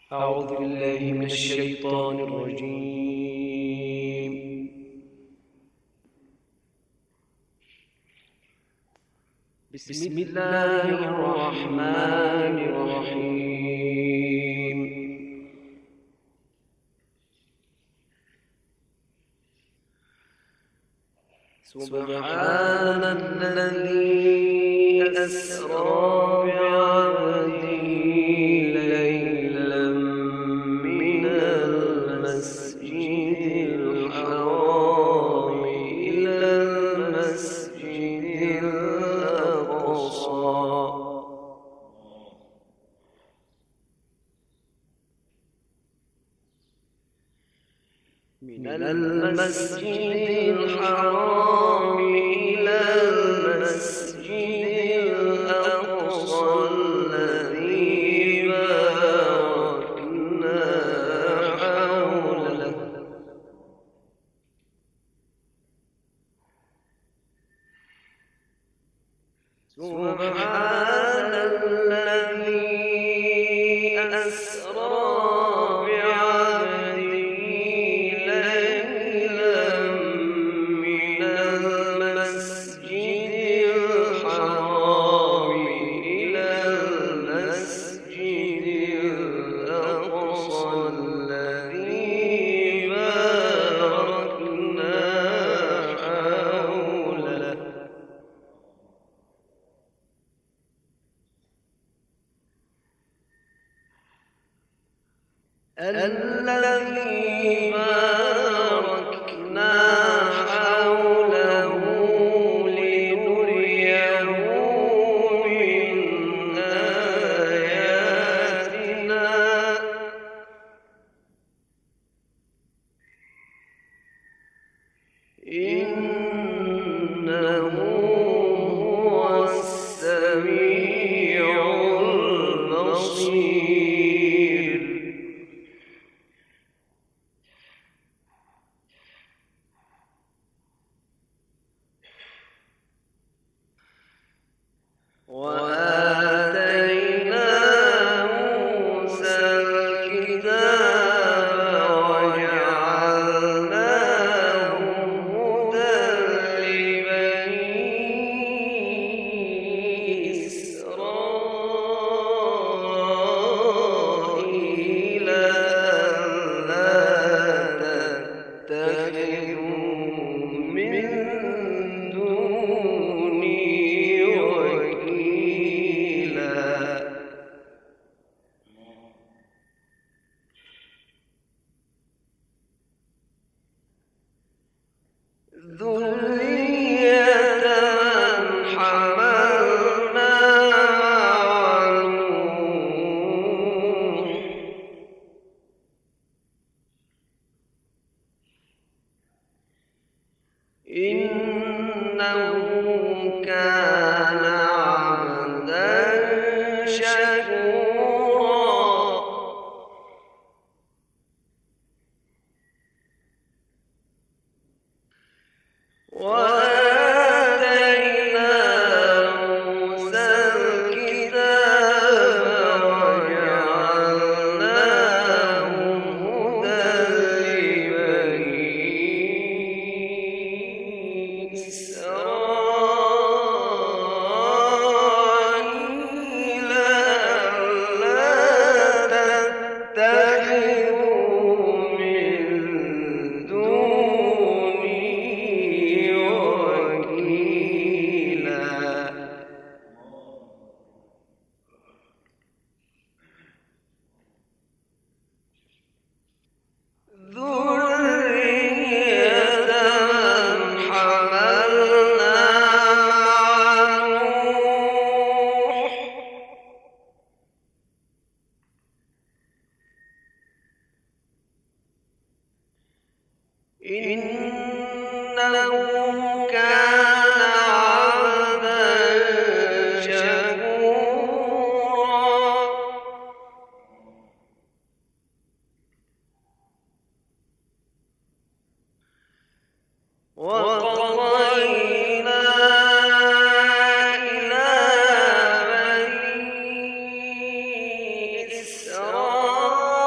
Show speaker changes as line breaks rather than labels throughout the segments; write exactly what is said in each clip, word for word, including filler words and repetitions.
أعوذ بالله من الشيطان الرجيم. بسم الله الرحمن الرحيم. سبحان الذي أسرى بعبده ليلا من المسجد الحرام إلى المسجد الأقصى من المسجد الحرام إلى المسجد الأقصى الذي باركنا حوله سبحان الذي أسرى الذي باركنا حوله لنريه من آياتنا إنه هو السميع البصير. وآتينا موسى الكتاب وجعلناه هدى لبني إسرائيل ألا تتخذوا من دوني وكيلا. ذرية من حملنا مع نوح إنه كان عبدا شكورا. وآتينا موسى الكتاب وجعلناه هدى لبني إسرائيل ألا تتخذوا من دوني وكيلا. ذرية من حملنا مع نوح إنه كان عبدا شكورا. وقضينا إلى بني إسرائيل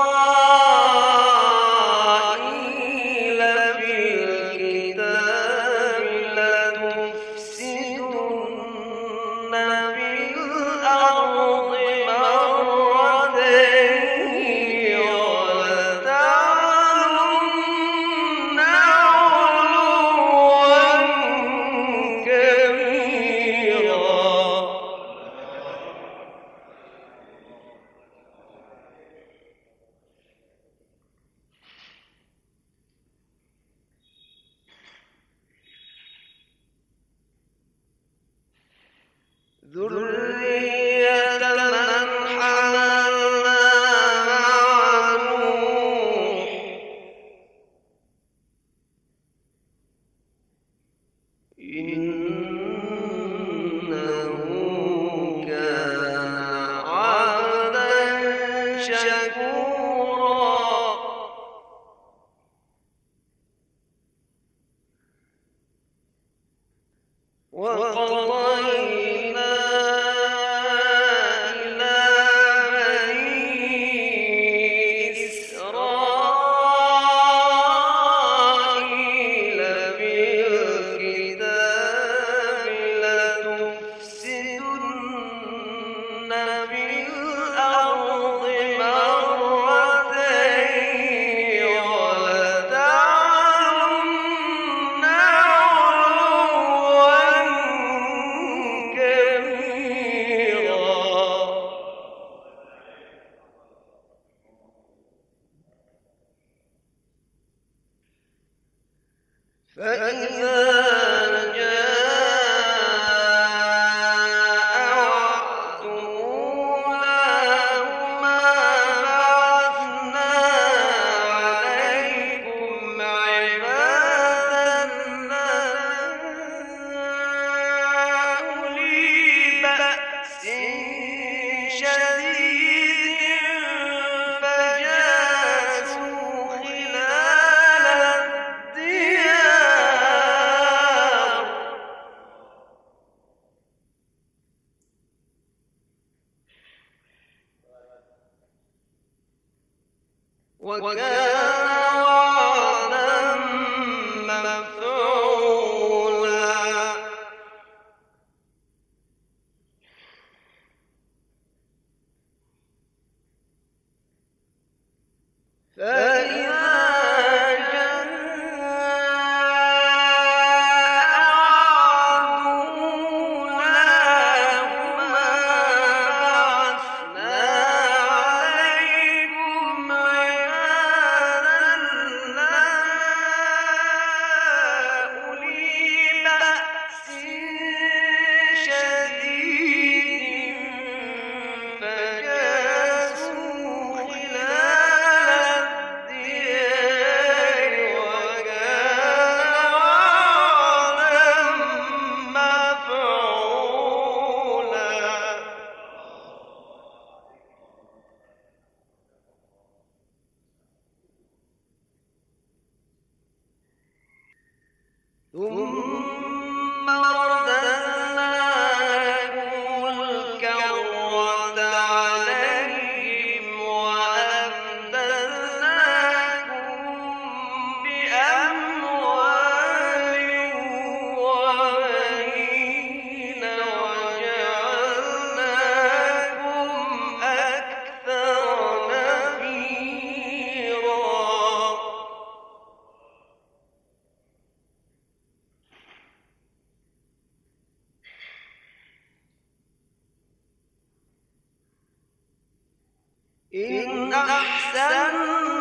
إن أحسنتم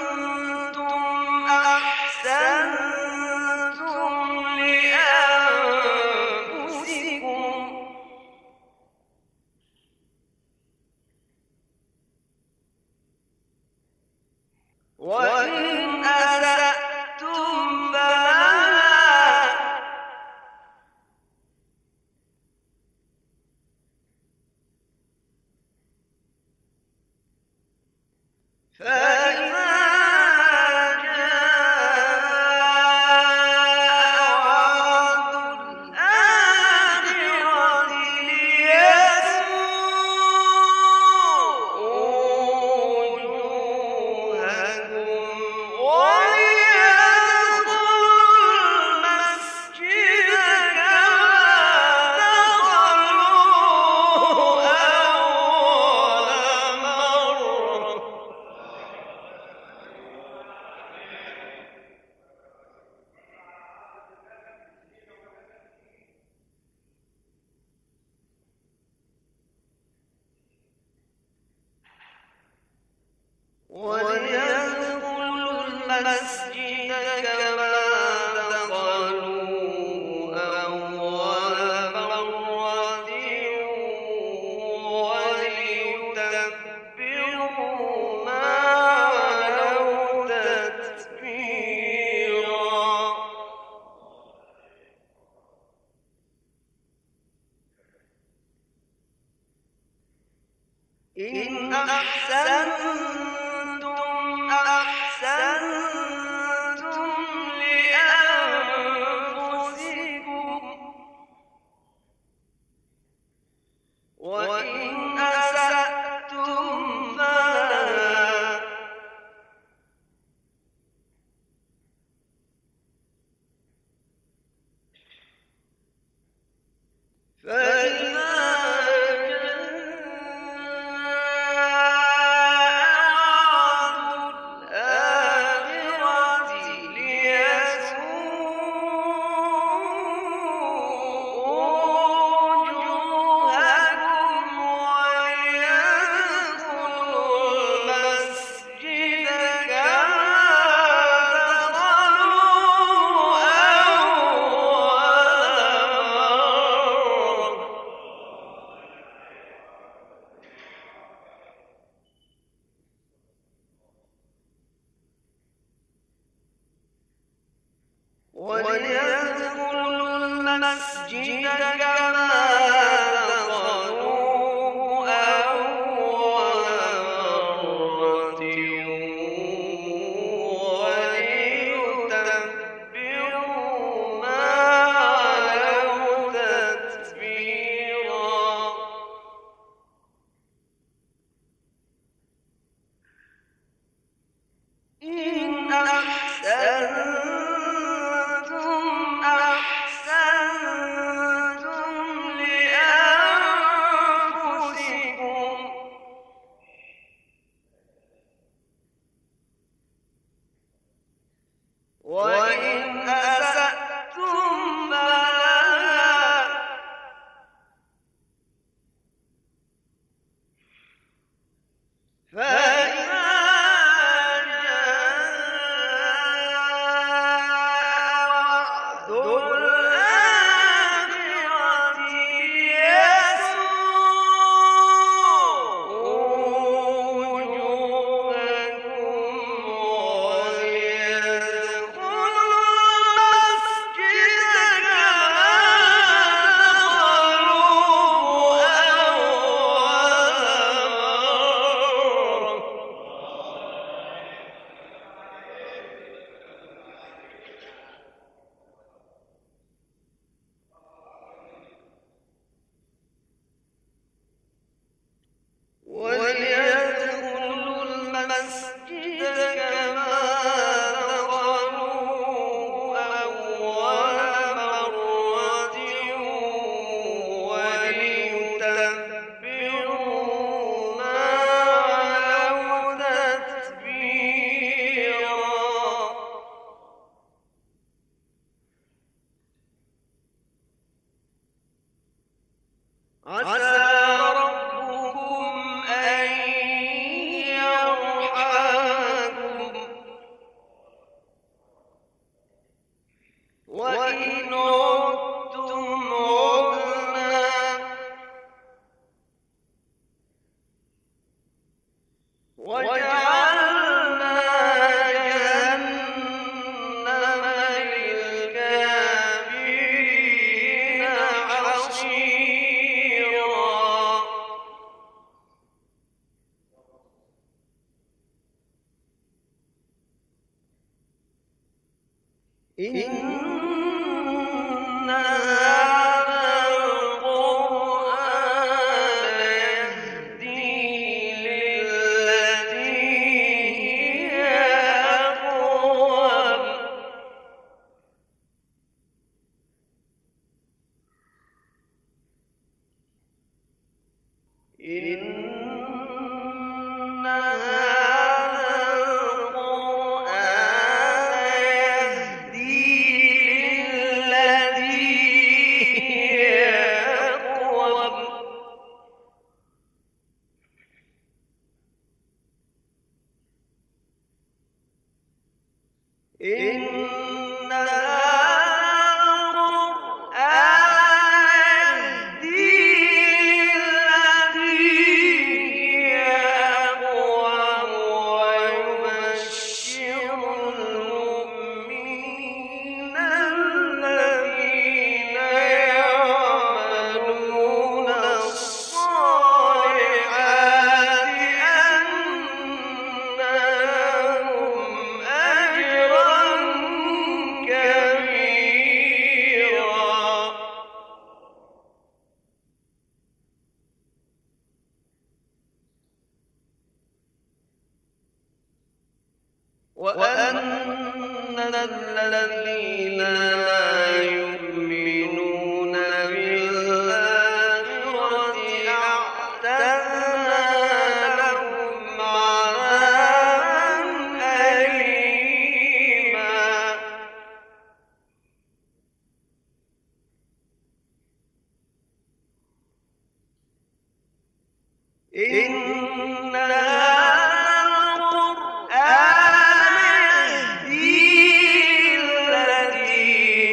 أحسنتم لأنفسكم وإن أسأتم فلها فإذا وليدخلوا المسجد كما دخلوه أول مرة وليتبروا ما علوا تتبيرا. إن أحسنتم وليدخلوا المسجد كما دخلوه أول مرة وليتبروا ما علوا تتبيرا. إن أحسنتم أحسنتم لأنفسكم وإن أسأتم فلها فإذا جاء وعد الآخرة ليسوءوا وجوهكم وليدخلوا المسجد كما دخلوه أول وليدخلوا المسجد كما دخلوه أول مرة وليتبروا ما علوا تتبيرا. عسى ربكم أن يرحمكم وإن عدتم عدنا وجعلنا جهنم للكافرين حصيرا. إن هذا القرآن يهدي للتي هي أقوم. إن هذا القرآن يهدي للتي هي أقوم. إن هذا القرآن يهدي للتي هي أقوم ويبشر المؤمنين الذين يعملون الصالحات أن لهم أجرا كبيرا. وأن الذين لا يؤمنون بالآخرة أعتدنا لهم عذابا أليما. إن هذا القرآن يهدي للتي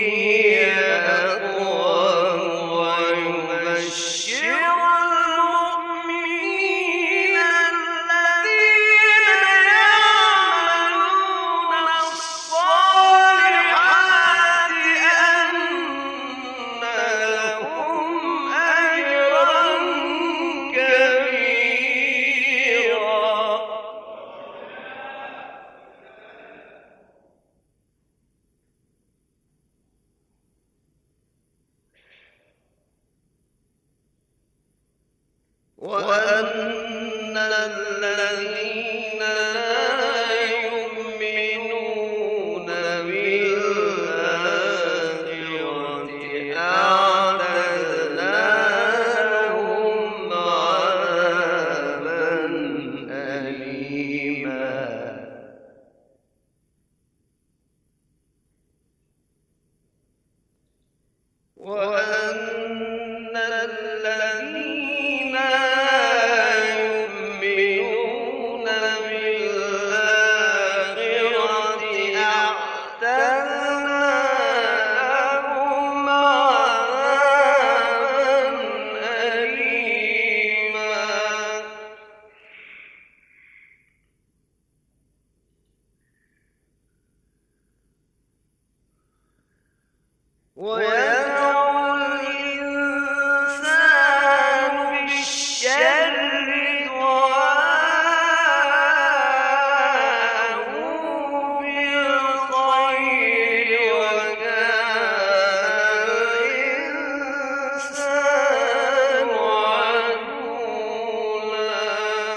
وأن الذين لا يؤمنون بالآخرة أعتدنا لهم عذابا أليما. ويدعو الإنسان بالشر دعاءه بالخير وكان الإنسان عجولا.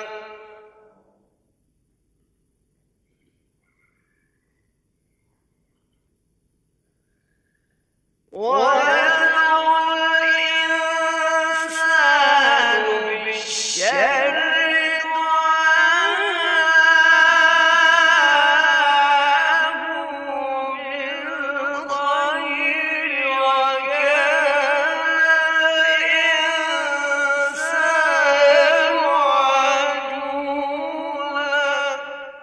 ويدعو الإنسان بالشر دعاءه بالخير وكان الإنسان عجولا.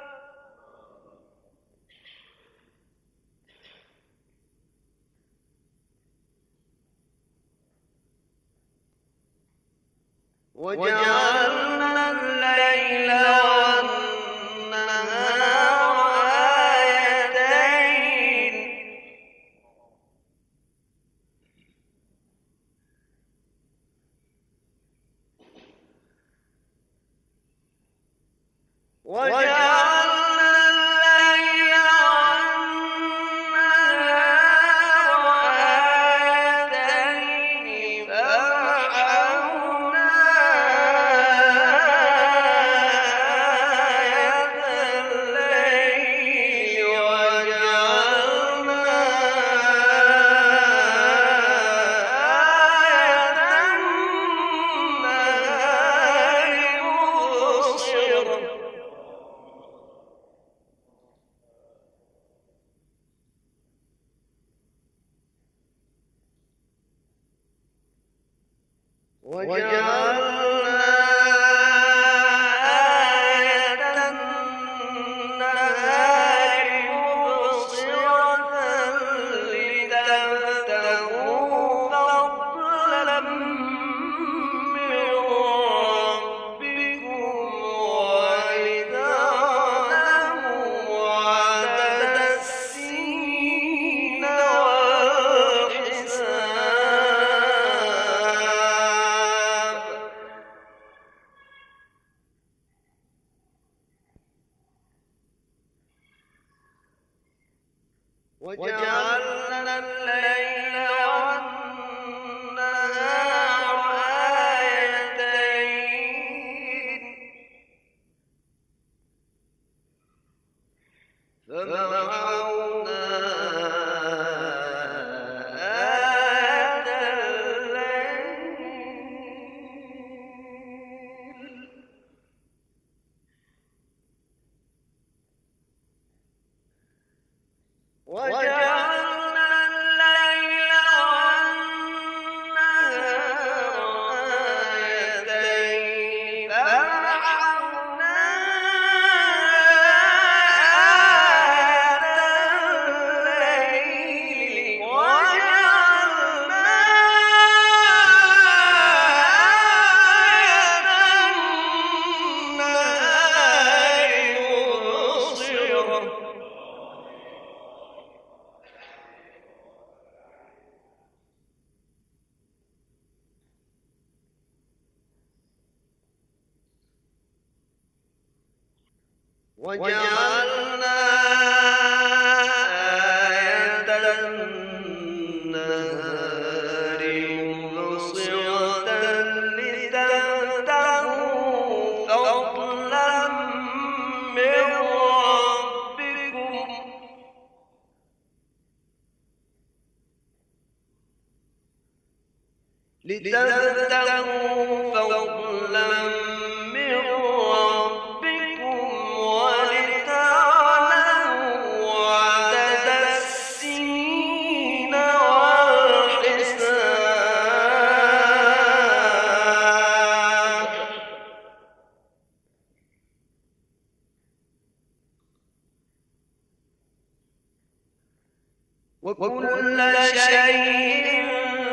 وجعلنا الليل والنهار آيتين وجعلنا الليل والنهار آيتين فمحونا آية الليل وجعلنا آية النهار مبصرة. وجعلنا آية النهار مبصرة لتبتغوا فضلا من ربكم ولتعلموا عدد السنين والحساب. وجعلنا الليل والنهار آيتين فمحونا آية الليل وجعلنا الليل والنهار آيتين فمحونا آية الليل وجعلنا آية النهار مبصرة. وجعلنا آية النهار مبصرة لتبتغوا فضلا من ربكم لتبتغوا فضلا من ربكم ولتعلموا عدد السنين والحساب. وكل شيء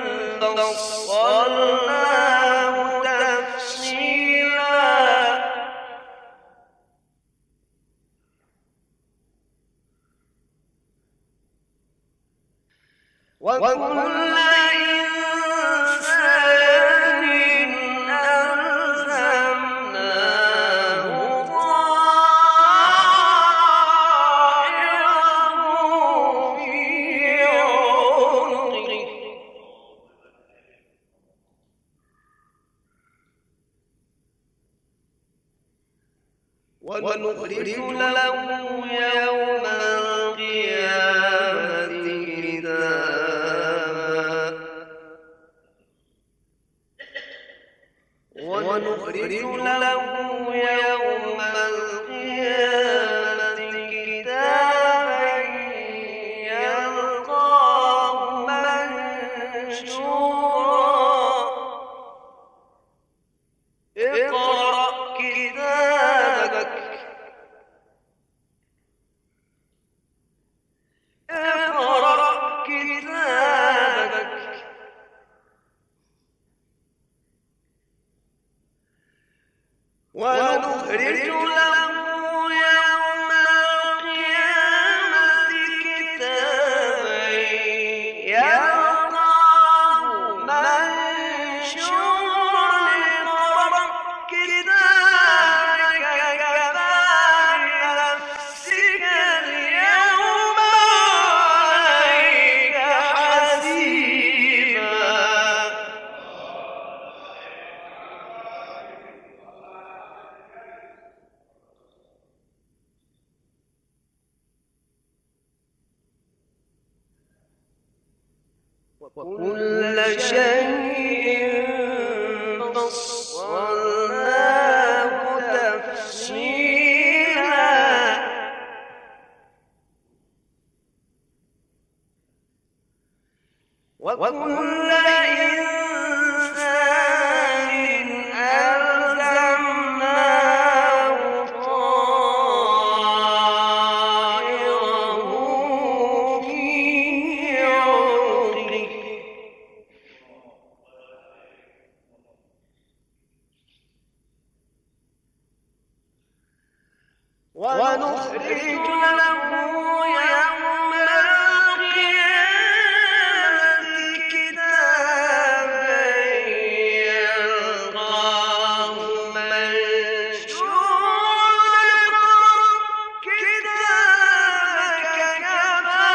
فصلناه تفصيلا وكل إنسان ألزمناه طائره في عنقه ونخرج له يوم القيامة كتابا ونخرج له يوم القيامة كتابا يلقاه منشورا اقرأ كتابك اقرأ كتابك ونخرج له يوم القيامة كتابا يلقاه منشورا اقرأ كتابك كفى بنفسك اليوم عليك حسيبا وكل شيء فصلناه تفصيلا وكل إنسان ألزمناه طائره في عنقه ونخرج له يوم القيامة كتابا يلقاه منشورا اقرأ كتابك كفى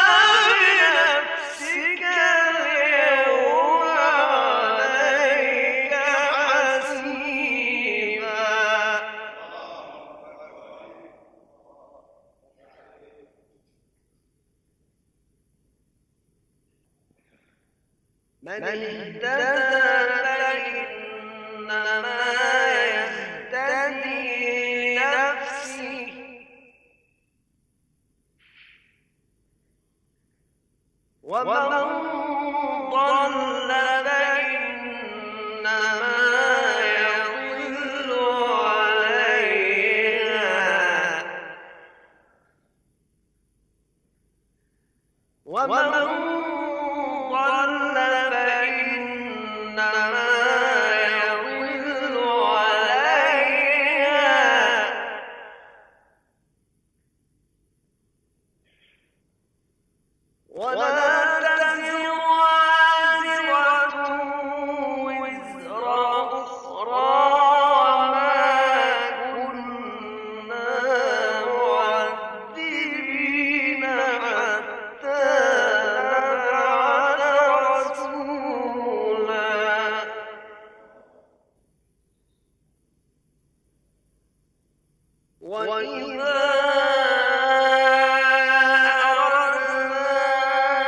بنفسك اليوم عليك حسيبا من اهتدى فإنما يهتدي لنفسه ومن ضل فإنما يضل عليها ومن ضل فإنما يضل عليها ولا تزر وازرة وزر أخرى وما كنا معذبين حتى نبعث رسولا وإذا أردنا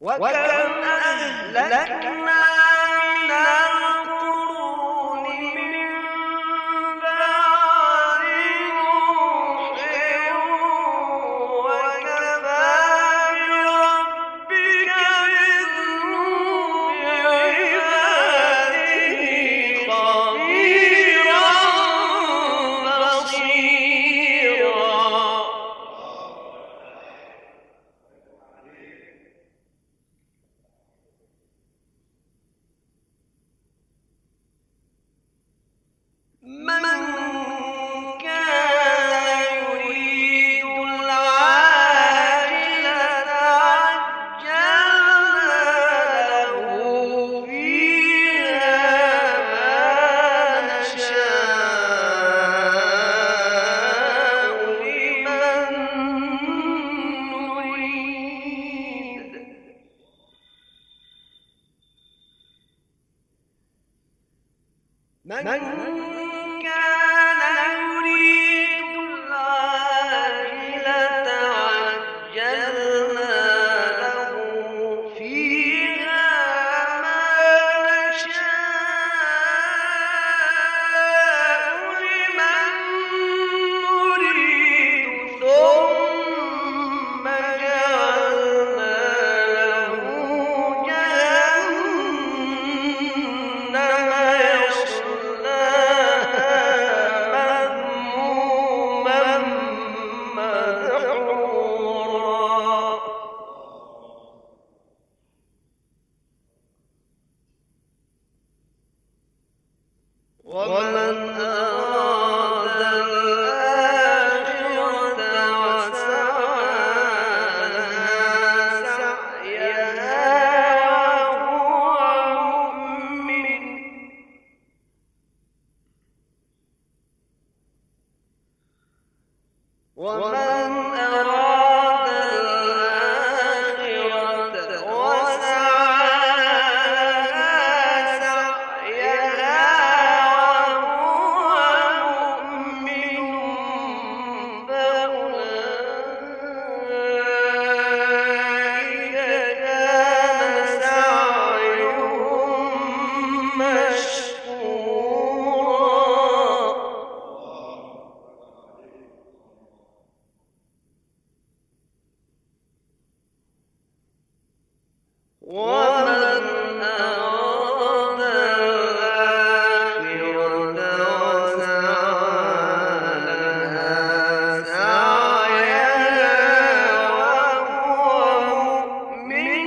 وكم أهلكنا من القرون من بعد نوح وكفى بربك بذنوب عباده خبيرا بصيرا. من كان يريد العاجلة عجلنا له فيها ما نشاء لمن نريد. من كان يريد العاجلة عجلنا له فيها ما نشاء لمن نريد ثم جعلنا له جهنم يصلاها مذموما مدحورا. ومن أراد الآخرة وسعى لها سعيها وهو مؤمن ومن أراد الآخرة وسعى لها سعيها وهو مؤمن فأولئك كان سعيهم مشكورا. ومن أراد الآخرة وسعى لها سعيها وهو مؤمن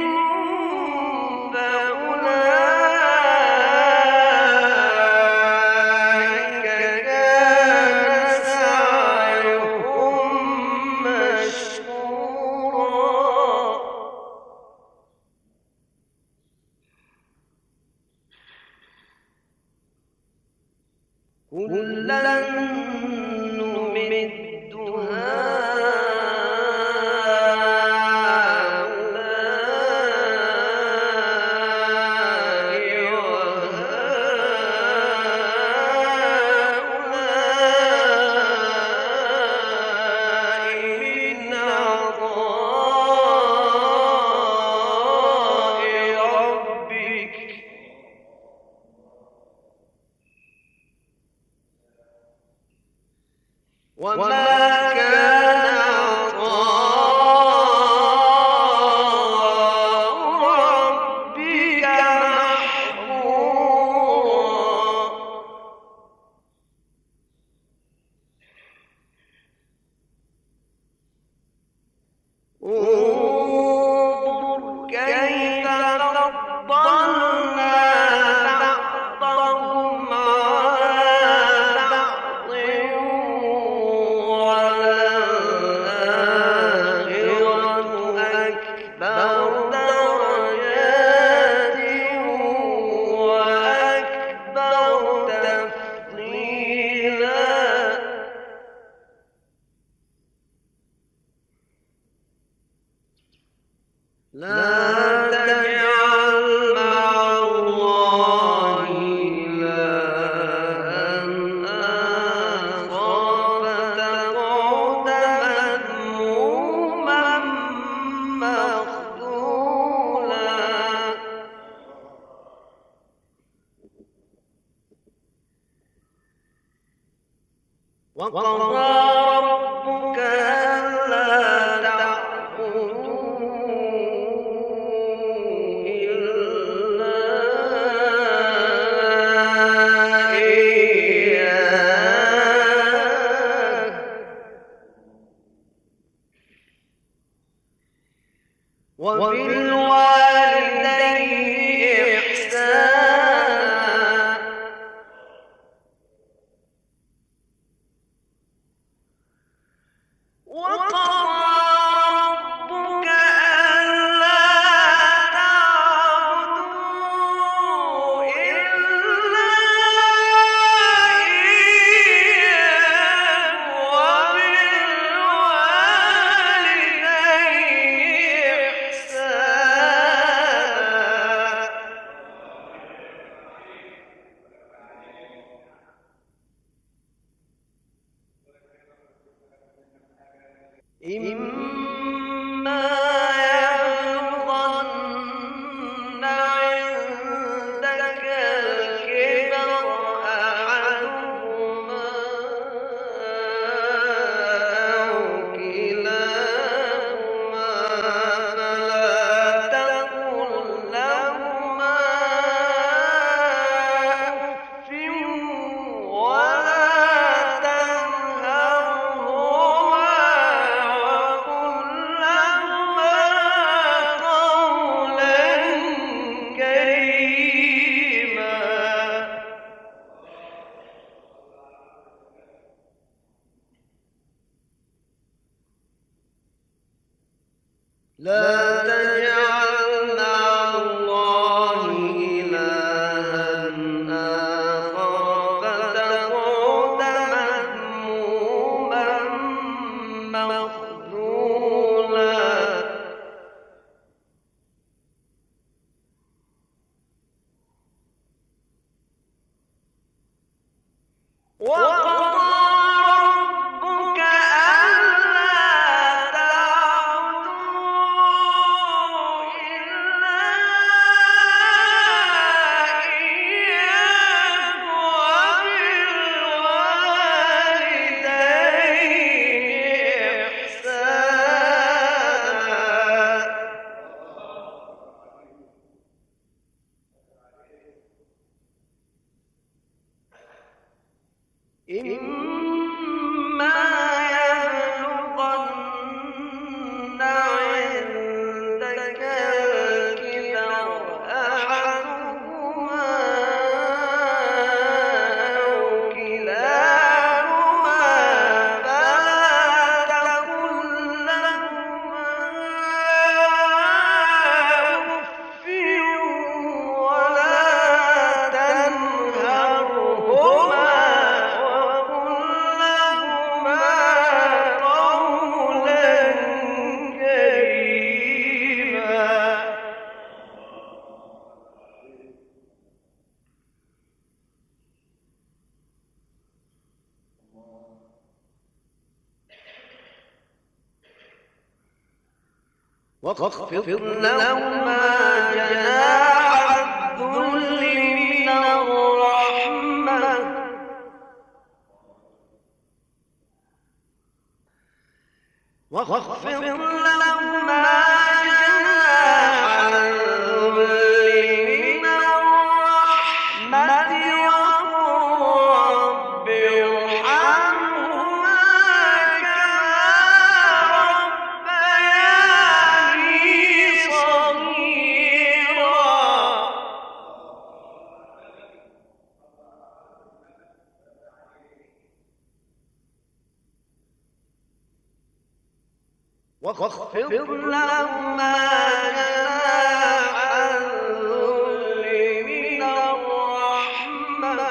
فأولئك كان سعيهم مشكورا. كلا نمد هؤلاء وهؤلاء من عطاء ربك وما كان عطاء ربك محظورا. انظر كيف فضلنا بعضهم على بعض وقضى ربك ألا تعبدوا إلا إياه وبالوالدين إحسانا وقضى ربك ألا تعبدوا إلا إياه وبالوالدين إحسانا إما يبلغن عندك الكبر أحدهما أو كلاهما فلا تقل لهما أف ولا تنهرهما وقل لهما قولا كريما لا تجعل مع الله إلها آخر فتقعد مذموما مخذولا وقضى ربك ألا تعبدوا إلا إياه وبالوالدين إحسانا إما يبلغن عندك الكبر أحدهما أو كلاهما فلا تقل لهما أف ولا تنهرهما وقل لهما قولا كريما واخفض لهما جناح الذل من الرحمة واخفض لهما جناح الذل من الرحمة وقل رب ارحمهما كما ربياني صغيرا واخفض لهما جناح الذل من الرحمة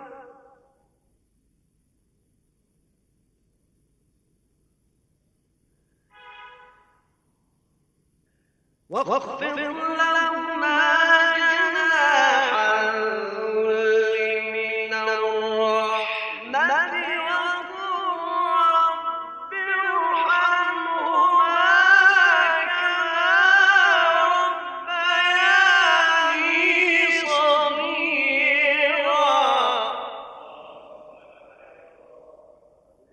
واخفض لهما جناح الذل من الرحمة وقل رب ارحمهما كما ربياني صغيرا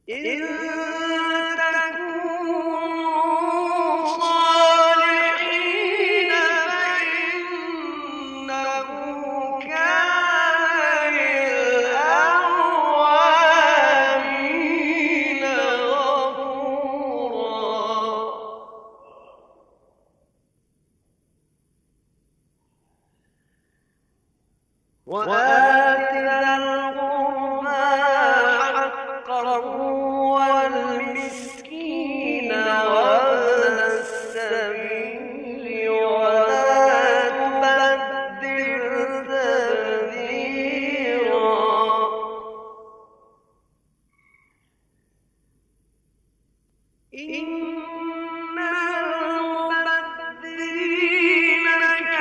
إن تكونوا صالحين فإنه كان للأوابين غفورا. وآت ذا القربى حقه والمسكين وابن السبيل ولا تبذر تبذيرا. إن المبذرين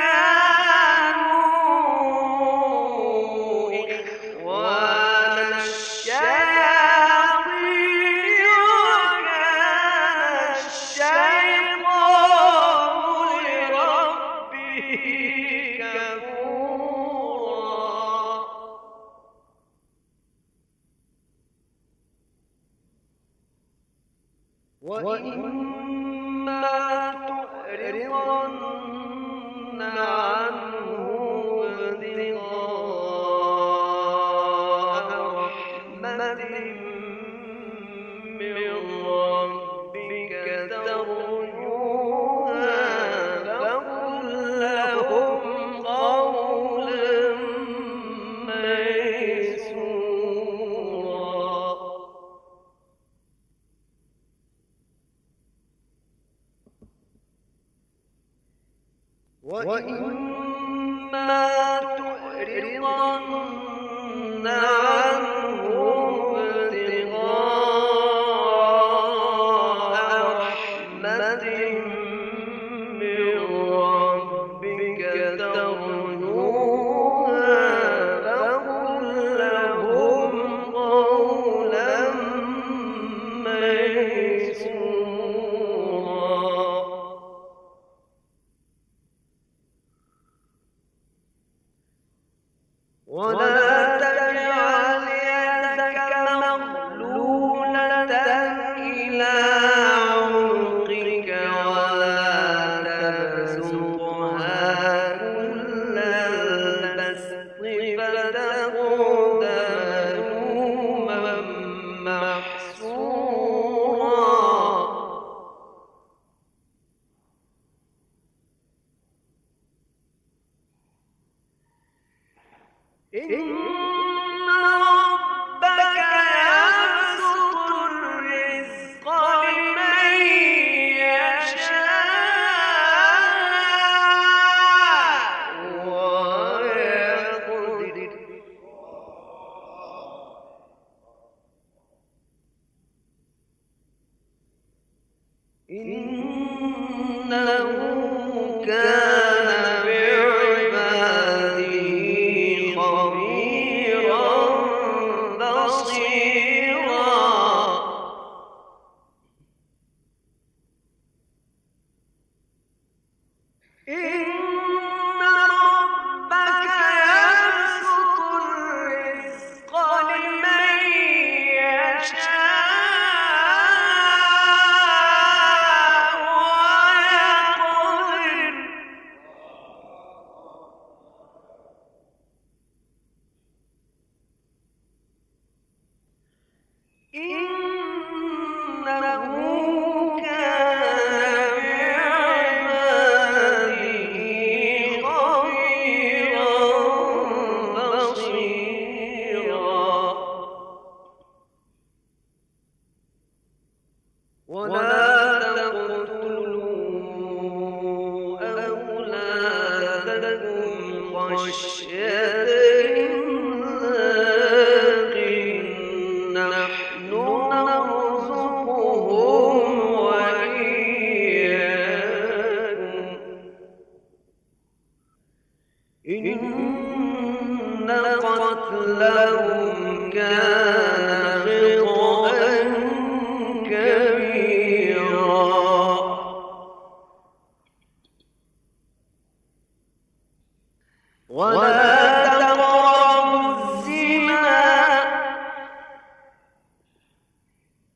كانوا إخوان الشياطين وكان الشيطان لربه كفورا. وإما تعرضن عنهم ابتغاء رحمة من ربك ترجوها فقل لهم قولا ميسورا. وإما تعرضن عنهم ابتغاء رحمة من ربك ترجوها فقل لهم قولا ميسورا. ولا تجعل يدك مغلولة إلى عنقك ولا تبسطها كل البسط فتقعد ملوما محسورا. إن ربك يبسط الرزق لمن يشاء ويقدر. إنه كان بعباده خبيرا بصيرا. إن ربك يبسط الرزق لمن يشاء ويقدر. إنه كان بعباده خبيرا بصيرا. ولا تقتلوا أولادكم خشية إملاق نحن نرزقهم وإياكم إن قتلهم كان خطأ كبيرا. ولا تقربوا الزنا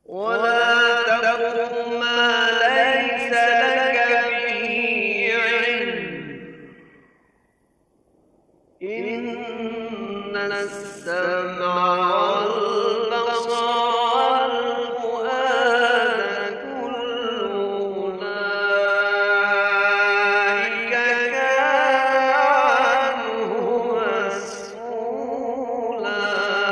ولا تقف ما ليس لك به علم إن السمع والبصر والفؤاد كل أولئك كان عنه مسؤولا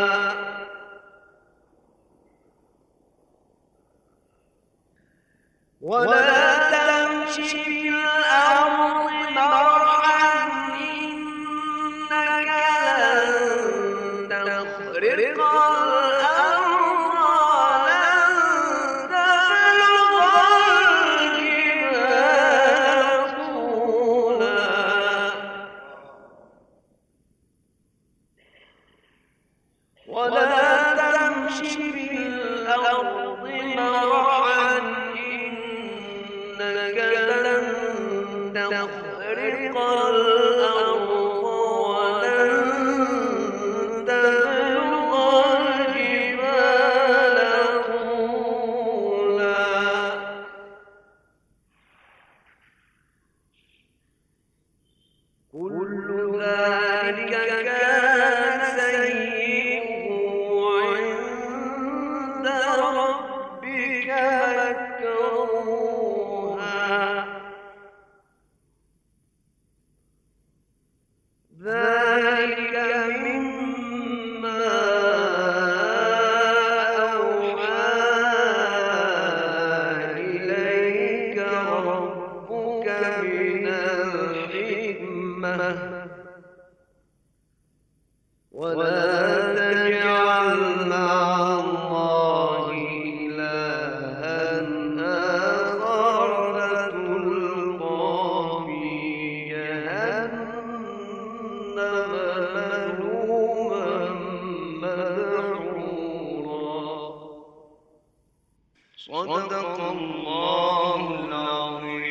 ولا تمش في الأرض مرحا إنك لن تخرق الأرض ولن تبلغ الجبال طولا ولا تمش في الأرض مرحا إنك لن تخرق الأرض ولن تبلغ الجبال طولا كل ذلك كان سيئه عند ربك مكروها ذلك مما أوحى إليك ربك من الحكمة ولا تجعل مع الله إلها آخر فتلقى في جهنم ملوما مدحورا صدق الله العظيم.